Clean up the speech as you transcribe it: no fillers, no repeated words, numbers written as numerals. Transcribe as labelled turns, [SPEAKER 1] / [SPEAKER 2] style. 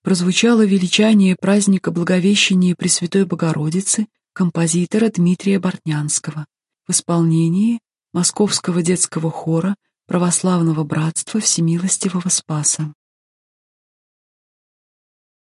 [SPEAKER 1] прозвучало величание праздника Благовещения Пресвятой Богородицы композитора Дмитрия Бортнянского в исполнении Московского детского хора Православного братства Всемилостивого Спаса.